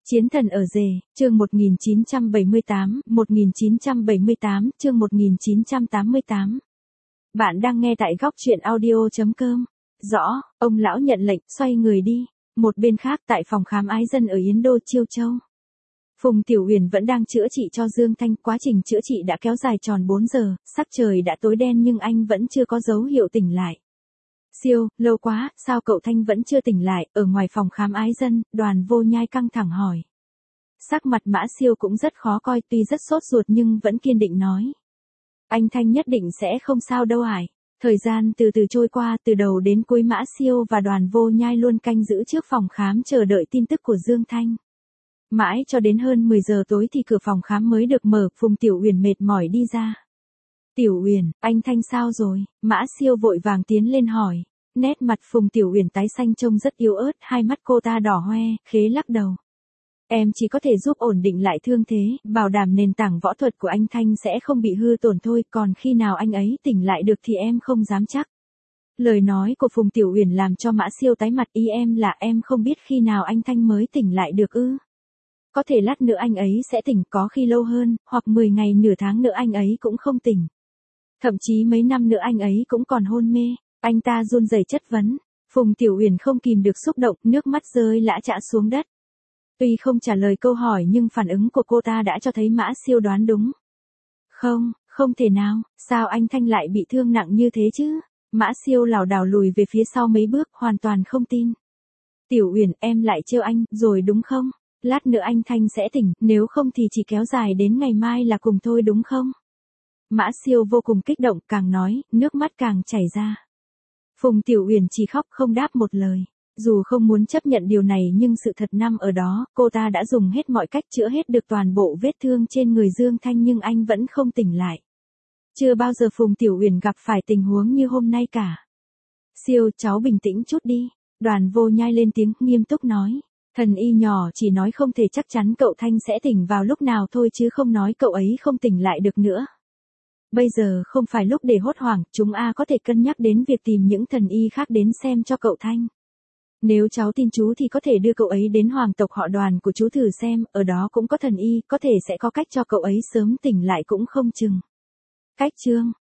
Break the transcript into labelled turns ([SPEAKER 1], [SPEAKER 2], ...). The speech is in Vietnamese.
[SPEAKER 1] Chiến thần ở rể, chương 1978, chương 1988. Bạn đang nghe tại góc truyện audio.com. Rõ, ông lão nhận lệnh, xoay người đi. Một bên khác tại phòng khám ái dân ở Yến Đô Chiêu Châu. Phùng Tiểu Uyển vẫn đang chữa trị cho Dương Thanh, quá trình chữa trị đã kéo dài tròn 4 giờ, sắc trời đã tối đen nhưng anh vẫn chưa có dấu hiệu tỉnh lại. Siêu, lâu quá, sao cậu Thanh vẫn chưa tỉnh lại? Ở ngoài phòng khám ái dân, Đoàn Vô Nhai căng thẳng hỏi. Sắc mặt Mã Siêu cũng rất khó coi, tuy rất sốt ruột nhưng vẫn kiên định nói. Anh Thanh nhất định sẽ không sao đâu ải. Thời gian từ từ trôi qua, từ đầu đến cuối Mã Siêu và Đoàn Vô Nhai luôn canh giữ trước phòng khám chờ đợi tin tức của Dương Thanh. Mãi cho đến hơn 10 giờ tối thì cửa phòng khám mới được mở, Phùng Tiểu Uyển mệt mỏi đi ra. Tiểu Uyển, anh Thanh sao rồi? Mã Siêu vội vàng tiến lên hỏi. Nét mặt Phùng Tiểu Uyển tái xanh trông rất yếu ớt, hai mắt cô ta đỏ hoe, khế lắc đầu. Em chỉ có thể giúp ổn định lại thương thế, bảo đảm nền tảng võ thuật của anh Thanh sẽ không bị hư tổn thôi, còn khi nào anh ấy tỉnh lại được thì em không dám chắc. Lời nói của Phùng Tiểu Uyển làm cho Mã Siêu tái mặt, ý em là em không biết khi nào anh Thanh mới tỉnh lại được ư? Có thể lát nữa anh ấy sẽ tỉnh, có khi lâu hơn, hoặc 10 ngày nửa tháng nữa anh ấy cũng không tỉnh. Thậm chí mấy năm nữa anh ấy cũng còn hôn mê. Anh ta run rẩy chất vấn. Phùng Tiểu Uyển không kìm được xúc động, nước mắt rơi lã chã xuống đất. Tuy không trả lời câu hỏi nhưng phản ứng của cô ta đã cho thấy Mã Siêu đoán đúng. Không thể nào, sao anh Thanh lại bị thương nặng như thế chứ? Mã Siêu lảo đảo lùi về phía sau mấy bước, hoàn toàn không tin. Tiểu Uyển, em lại trêu anh, rồi đúng không? Lát nữa anh Thanh sẽ tỉnh, nếu không thì chỉ kéo dài đến ngày mai là cùng thôi đúng không? Mã Siêu vô cùng kích động, càng nói, nước mắt càng chảy ra. Phùng Tiểu Uyển chỉ khóc không đáp một lời. Dù không muốn chấp nhận điều này nhưng sự thật nằm ở đó, cô ta đã dùng hết mọi cách chữa hết được toàn bộ vết thương trên người Dương Thanh nhưng anh vẫn không tỉnh lại. Chưa bao giờ Phùng Tiểu Uyển gặp phải tình huống như hôm nay cả. Siêu, cháu bình tĩnh chút đi. Đoàn Vô Nhai lên tiếng, nghiêm túc nói. Thần y nhỏ chỉ nói không thể chắc chắn cậu Thanh sẽ tỉnh vào lúc nào thôi chứ không nói cậu ấy không tỉnh lại được nữa. Bây giờ không phải lúc để hốt hoảng, chúng có thể cân nhắc đến việc tìm những thần y khác đến xem cho cậu Thanh. Nếu cháu tin chú thì có thể đưa cậu ấy đến hoàng tộc họ Đoàn của chú thử xem, ở đó cũng có thần y, có thể sẽ có cách cho cậu ấy sớm tỉnh lại cũng không chừng. Cách chương,